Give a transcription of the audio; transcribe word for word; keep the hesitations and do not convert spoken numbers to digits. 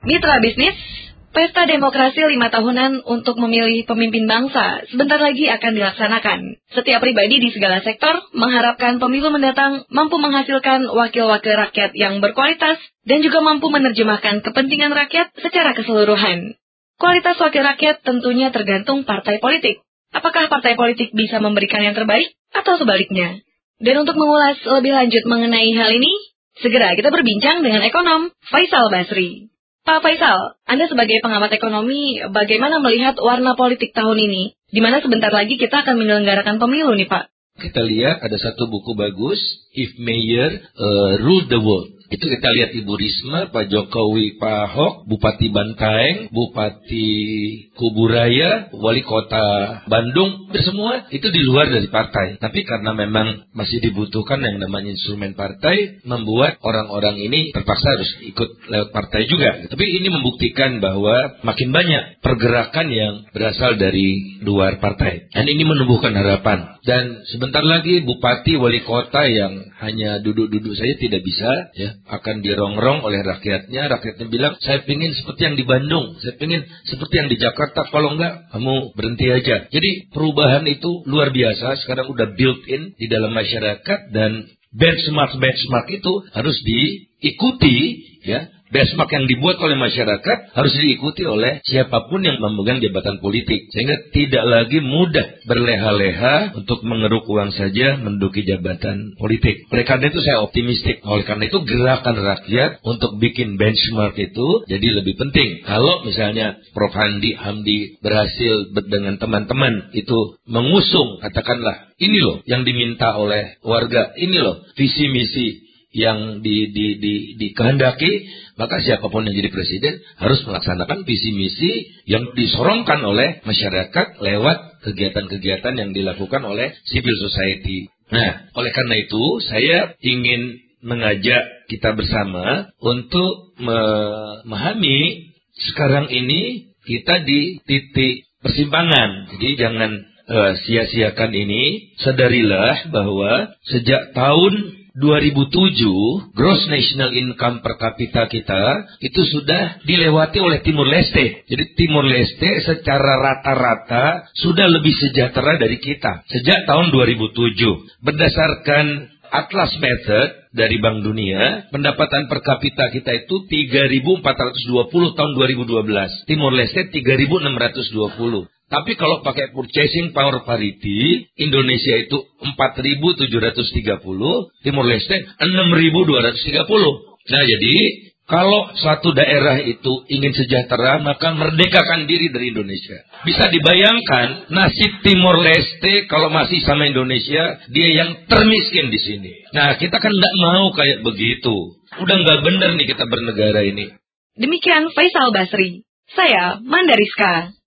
Mitra bisnis, Pesta Demokrasi lima tahunan untuk memilih pemimpin bangsa sebentar lagi akan dilaksanakan. Setiap pribadi di segala sektor mengharapkan pemilu mendatang mampu menghasilkan wakil-wakil rakyat yang berkualitas dan juga mampu menerjemahkan kepentingan rakyat secara keseluruhan. Kualitas wakil rakyat tentunya tergantung partai politik. Apakah partai politik bisa memberikan yang terbaik atau sebaliknya? Dan untuk mengulas lebih lanjut mengenai hal ini, segera kita berbincang dengan ekonom Faisal Basri. Pak Faisal, Anda sebagai pengamat ekonomi, bagaimana melihat warna politik tahun ini? Di mana sebentar lagi kita akan menyelenggarakan pemilu nih, Pak. Kita lihat ada satu buku bagus, If Mayor uh, Rule the World. Itu kita lihat Ibu Risma, Pak Jokowi, Pak Ahok, Bupati Bantaeng, Bupati Kuburaya, Wali Kota Bandung, semua itu di luar dari partai. Tapi karena memang masih dibutuhkan yang namanya instrumen partai, membuat orang-orang ini terpaksa harus ikut lewat partai juga. Tapi ini membuktikan bahwa makin banyak pergerakan yang berasal dari luar partai. Dan ini menumbuhkan harapan. Dan sebentar lagi Bupati, Wali Kota yang hanya duduk-duduk saja tidak bisa, ya, akan dirongrong oleh rakyatnya. Rakyatnya bilang, saya ingin seperti yang di Bandung, saya ingin seperti yang di Jakarta, kalau enggak, kamu berhenti aja. Jadi perubahan itu luar biasa, sekarang udah built-in di dalam masyarakat, dan benchmark-benchmark itu harus diikuti, ya. Benchmark yang dibuat oleh masyarakat harus diikuti oleh siapapun yang memegang jabatan politik. Sehingga tidak lagi mudah berleha-leha untuk mengeruk uang saja menduduki jabatan politik. Oleh karena itu saya optimistik. Oleh karena itu gerakan rakyat untuk bikin benchmark itu jadi lebih penting. Kalau misalnya Prof Handi Hamdi berhasil dengan teman-teman itu mengusung, katakanlah, ini loh yang diminta oleh warga, ini loh visi misi yang di, di, di, dikehendaki, maka siapapun yang jadi presiden harus melaksanakan visi misi yang disorongkan oleh masyarakat lewat kegiatan-kegiatan yang dilakukan oleh civil society. Nah, oleh karena itu saya ingin mengajak kita bersama untuk memahami sekarang ini kita di titik persimpangan. Jadi jangan uh, sia-siakan ini. Sadarilah bahwa sejak tahun dua ribu tujuh, gross national income per kapita kita itu sudah dilewati oleh Timur Leste. Jadi Timur Leste secara rata-rata sudah lebih sejahtera dari kita sejak tahun dua ribu tujuh. Berdasarkan Atlas Method dari Bank Dunia, pendapatan per kapita kita itu tiga ribu empat ratus dua puluh tahun dua ribu dua belas. Timur Leste tiga ribu enam ratus dua puluh. Tapi kalau pakai purchasing power parity, Indonesia itu empat ribu tujuh ratus tiga puluh, Timur Leste enam ribu dua ratus tiga puluh. Nah, jadi kalau suatu daerah itu ingin sejahtera, maka merdekakan diri dari Indonesia. Bisa dibayangkan nasib Timur Leste kalau masih sama Indonesia, dia yang termiskin di sini. Nah, kita kan tidak mau kayak begitu. Udah nggak benar nih kita bernegara ini. Demikian Faisal Basri. Saya Mandariska.